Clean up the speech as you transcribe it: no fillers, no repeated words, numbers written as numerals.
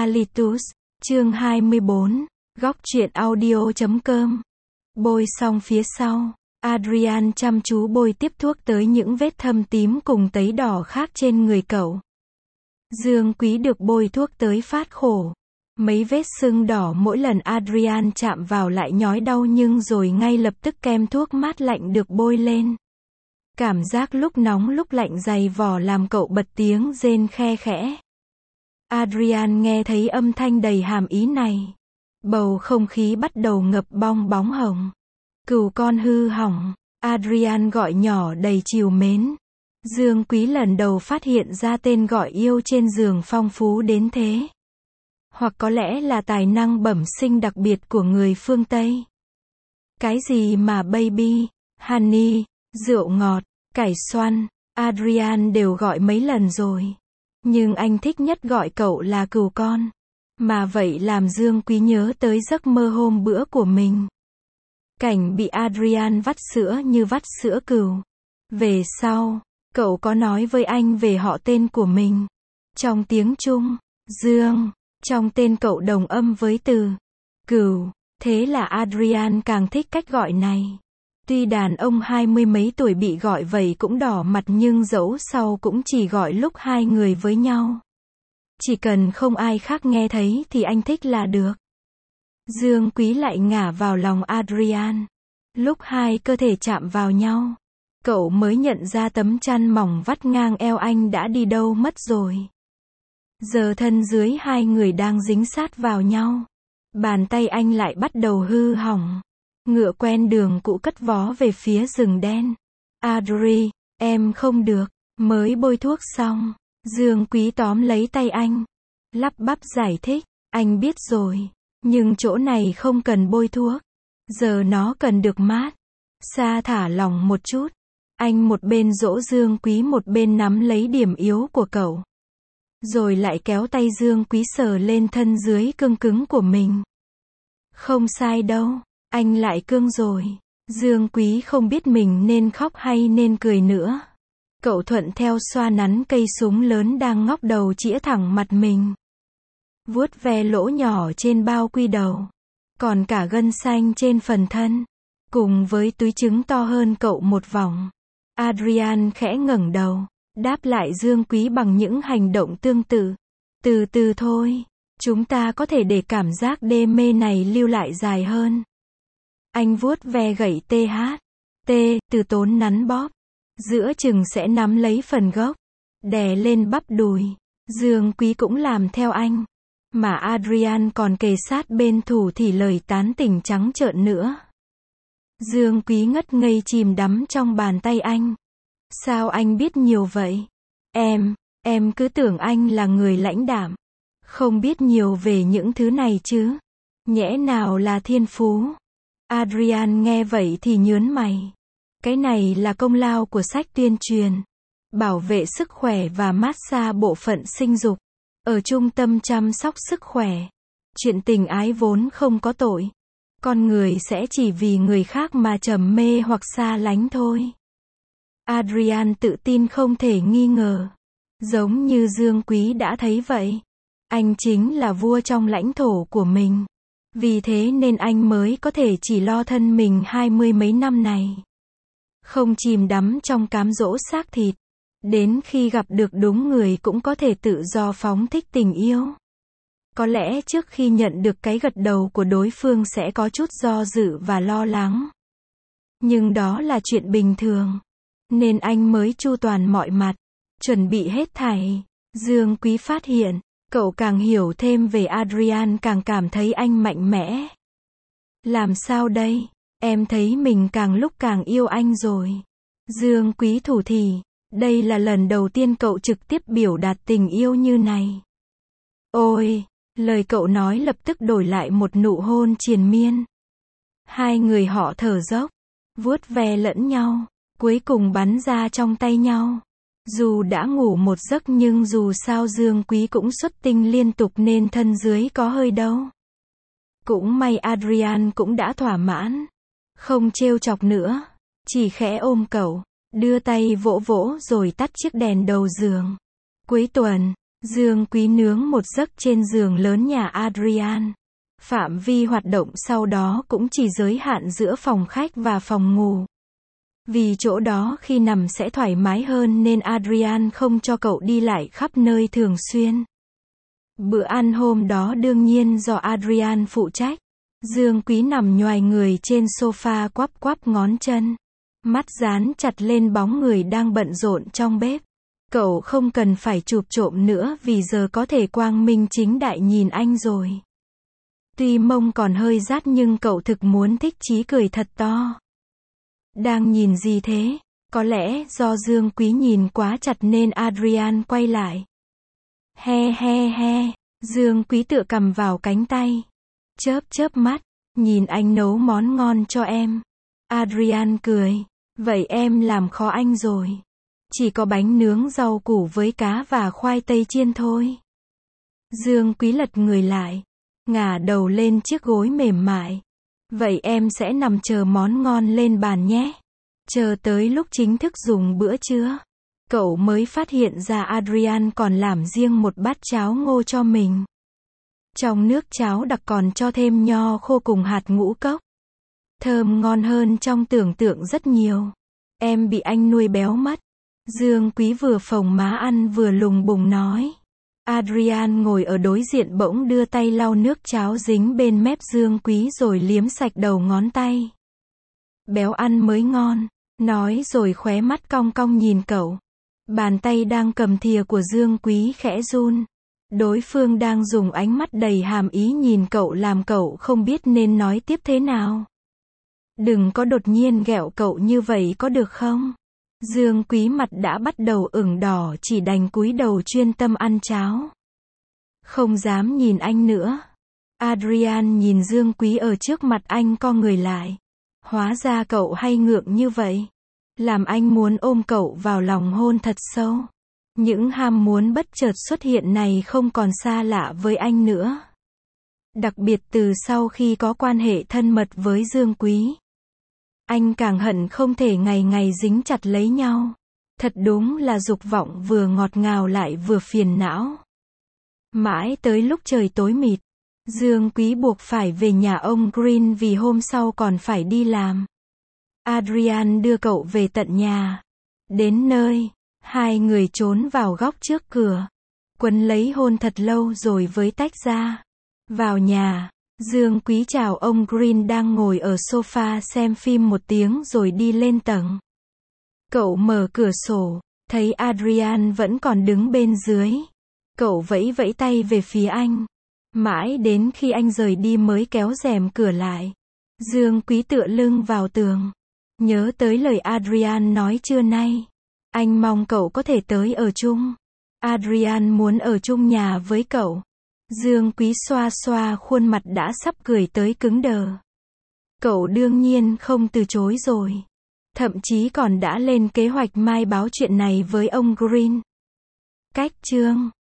Alitus, chương 24, góc truyện audio.com. Bôi xong phía sau, Adrian chăm chú bôi tiếp thuốc tới những vết thâm tím cùng tấy đỏ khác trên người cậu. Dương Quý được bôi thuốc tới phát khổ. Mấy vết sưng đỏ mỗi lần Adrian chạm vào lại nhói đau, nhưng rồi ngay lập tức kem thuốc mát lạnh được bôi lên. Cảm giác lúc nóng lúc lạnh dày vò làm cậu bật tiếng rên khe khẽ. Adrian nghe thấy âm thanh đầy hàm ý này. Bầu không khí bắt đầu ngập bong bóng hồng. Cừu con hư hỏng, Adrian gọi nhỏ đầy trìu mến. Dương Quý lần đầu phát hiện ra tên gọi yêu trên giường phong phú đến thế. Hoặc có lẽ là tài năng bẩm sinh đặc biệt của người phương Tây. Cái gì mà baby, honey, rượu ngọt, cải xoăn, Adrian đều gọi mấy lần rồi. Nhưng anh thích nhất gọi cậu là cừu con. Mà vậy làm Dương Quý nhớ tới giấc mơ hôm bữa của mình. Cảnh bị Adrian vắt sữa như vắt sữa cừu. Về sau, cậu có nói với anh về họ tên của mình. Trong tiếng Trung, Dương. Trong tên cậu đồng âm với từ cừu. Thế là Adrian càng thích cách gọi này. Tuy đàn ông 20 mấy tuổi bị gọi vậy cũng đỏ mặt, nhưng dẫu sau cũng chỉ gọi lúc hai người với nhau. Chỉ cần không ai khác nghe thấy thì anh thích là được. Dương Quý lại ngả vào lòng Adrian. Lúc hai cơ thể chạm vào nhau, cậu mới nhận ra tấm chăn mỏng vắt ngang eo anh đã đi đâu mất rồi. Giờ thân dưới hai người đang dính sát vào nhau. Bàn tay anh lại bắt đầu hư hỏng. Ngựa quen đường cũ cất vó về phía rừng đen. Adri, em không được, mới bôi thuốc xong. Dương Quý tóm lấy tay anh. Lắp bắp giải thích, anh biết rồi. Nhưng chỗ này không cần bôi thuốc. Giờ nó cần được mát. Sa thả lỏng một chút. Anh một bên dỗ Dương Quý một bên nắm lấy điểm yếu của cậu. Rồi lại kéo tay Dương Quý sờ lên thân dưới cương cứng của mình. Không sai đâu, anh lại cương rồi. Dương Quý không biết mình nên khóc hay nên cười nữa. Cậu thuận theo xoa nắn cây súng lớn đang ngóc đầu chĩa thẳng mặt mình. Vuốt ve lỗ nhỏ trên bao quy đầu. Còn cả gân xanh trên phần thân. Cùng với túi trứng to hơn cậu một vòng. Adrian khẽ ngẩng đầu. Đáp lại Dương Quý bằng những hành động tương tự. Từ từ thôi. Chúng ta có thể để cảm giác đê mê này lưu lại dài hơn. Anh vuốt ve gậy THT, từ tốn nắn bóp. Giữa chừng sẽ nắm lấy phần gốc. Đè lên bắp đùi. Dương Quý cũng làm theo anh. Mà Adrian còn kề sát bên thủ thì lời tán tỉnh trắng trợn nữa. Dương Quý ngất ngây chìm đắm trong bàn tay anh. Sao anh biết nhiều vậy? Em cứ tưởng anh là người lãnh đạm. Không biết nhiều về những thứ này chứ. Nhẽ nào là thiên phú. Adrian nghe vậy thì nhớn mày. Cái này là công lao của sách tuyên truyền. Bảo vệ sức khỏe và massage bộ phận sinh dục. Ở trung tâm chăm sóc sức khỏe. Chuyện tình ái vốn không có tội. Con người sẽ chỉ vì người khác mà trầm mê hoặc xa lánh thôi. Adrian tự tin không thể nghi ngờ. Giống như Dương Quý đã thấy vậy. Anh chính là vua trong lãnh thổ của mình. Vì thế nên anh mới có thể chỉ lo thân mình 20 mấy năm này. Không chìm đắm trong cám dỗ xác thịt. Đến khi gặp được đúng người cũng có thể tự do phóng thích tình yêu. Có lẽ trước khi nhận được cái gật đầu của đối phương sẽ có chút do dự và lo lắng. Nhưng đó là chuyện bình thường. Nên anh mới chu toàn mọi mặt. Chuẩn bị hết thảy. Dương Quý phát hiện. Cậu càng hiểu thêm về Adrian càng cảm thấy anh mạnh mẽ. Làm sao đây? Em thấy mình càng lúc càng yêu anh rồi. Dương Quý thủ thỉ. Đây là lần đầu tiên cậu trực tiếp biểu đạt tình yêu như này. Ôi! Lời cậu nói lập tức đổi lại một nụ hôn triền miên. Hai người họ thở dốc. Vuốt ve lẫn nhau. Cuối cùng bắn ra trong tay nhau. Dù đã ngủ một giấc nhưng dù sao Dương Quý cũng xuất tinh liên tục nên thân dưới có hơi đâu. Cũng may Adrian cũng đã thỏa mãn. Không trêu chọc nữa. Chỉ khẽ ôm cậu. Đưa tay vỗ vỗ rồi tắt chiếc đèn đầu giường. Cuối tuần, Dương Quý nướng một giấc trên giường lớn nhà Adrian. Phạm vi hoạt động sau đó cũng chỉ giới hạn giữa phòng khách và phòng ngủ. Vì chỗ đó khi nằm sẽ thoải mái hơn nên Adrian không cho cậu đi lại khắp nơi thường xuyên. Bữa ăn hôm đó đương nhiên do Adrian phụ trách. Dương Quý nằm nhoài người trên sofa quắp quắp ngón chân. Mắt dán chặt lên bóng người đang bận rộn trong bếp. Cậu không cần phải chụp trộm nữa vì giờ có thể quang minh chính đại nhìn anh rồi. Tuy mông còn hơi rát nhưng cậu thực muốn thích chí cười thật to. Đang nhìn gì thế? Có lẽ do Dương Quý nhìn quá chặt nên Adrian quay lại. He he he, Dương Quý tựa cằm vào cánh tay. Chớp chớp mắt, nhìn anh nấu món ngon cho em. Adrian cười. Vậy em làm khó anh rồi. Chỉ có bánh nướng rau củ với cá và khoai tây chiên thôi. Dương Quý lật người lại, ngả đầu lên chiếc gối mềm mại. Vậy em sẽ nằm chờ món ngon lên bàn nhé. Chờ tới lúc chính thức dùng bữa trưa. Cậu mới phát hiện ra Adrian còn làm riêng một bát cháo ngô cho mình. Trong nước cháo đặc còn cho thêm nho khô cùng hạt ngũ cốc. Thơm ngon hơn trong tưởng tượng rất nhiều. Em bị anh nuôi béo mất. Dương Quý vừa phồng má ăn vừa lùng bùng nói. Adrian ngồi ở đối diện bỗng đưa tay lau nước cháo dính bên mép Dương Quý rồi liếm sạch đầu ngón tay. Béo ăn mới ngon, nói rồi khóe mắt cong cong nhìn cậu. Bàn tay đang cầm thìa của Dương Quý khẽ run. Đối phương đang dùng ánh mắt đầy hàm ý nhìn cậu làm cậu không biết nên nói tiếp thế nào. Đừng có đột nhiên ghẹo cậu như vậy có được không? Dương Quý mặt đã bắt đầu ửng đỏ chỉ đành cúi đầu chuyên tâm ăn cháo. Không dám nhìn anh nữa. Adrian nhìn Dương Quý ở trước mặt anh co người lại. Hóa ra cậu hay ngượng như vậy. Làm anh muốn ôm cậu vào lòng hôn thật sâu. Những ham muốn bất chợt xuất hiện này không còn xa lạ với anh nữa. Đặc biệt từ sau khi có quan hệ thân mật với Dương Quý. Anh càng hận không thể ngày ngày dính chặt lấy nhau. Thật đúng là dục vọng vừa ngọt ngào lại vừa phiền não. Mãi tới lúc trời tối mịt, Dương Quý buộc phải về nhà ông Green vì hôm sau còn phải đi làm. Adrian đưa cậu về tận nhà. Đến nơi, hai người trốn vào góc trước cửa. Quấn lấy hôn thật lâu rồi với tách ra. Vào nhà, Dương Quý chào ông Green đang ngồi ở sofa xem phim một tiếng rồi đi lên tầng. Cậu mở cửa sổ, thấy Adrian vẫn còn đứng bên dưới. Cậu vẫy vẫy tay về phía anh. Mãi đến khi anh rời đi mới kéo rèm cửa lại. Dương Quý tựa lưng vào tường. Nhớ tới lời Adrian nói trưa nay. Anh mong cậu có thể tới ở chung. Adrian muốn ở chung nhà với cậu. Dương Quý xoa xoa khuôn mặt đã sắp cười tới cứng đờ. Cậu đương nhiên không từ chối rồi. Thậm chí còn đã lên kế hoạch mai báo chuyện này với ông Green. Cách chương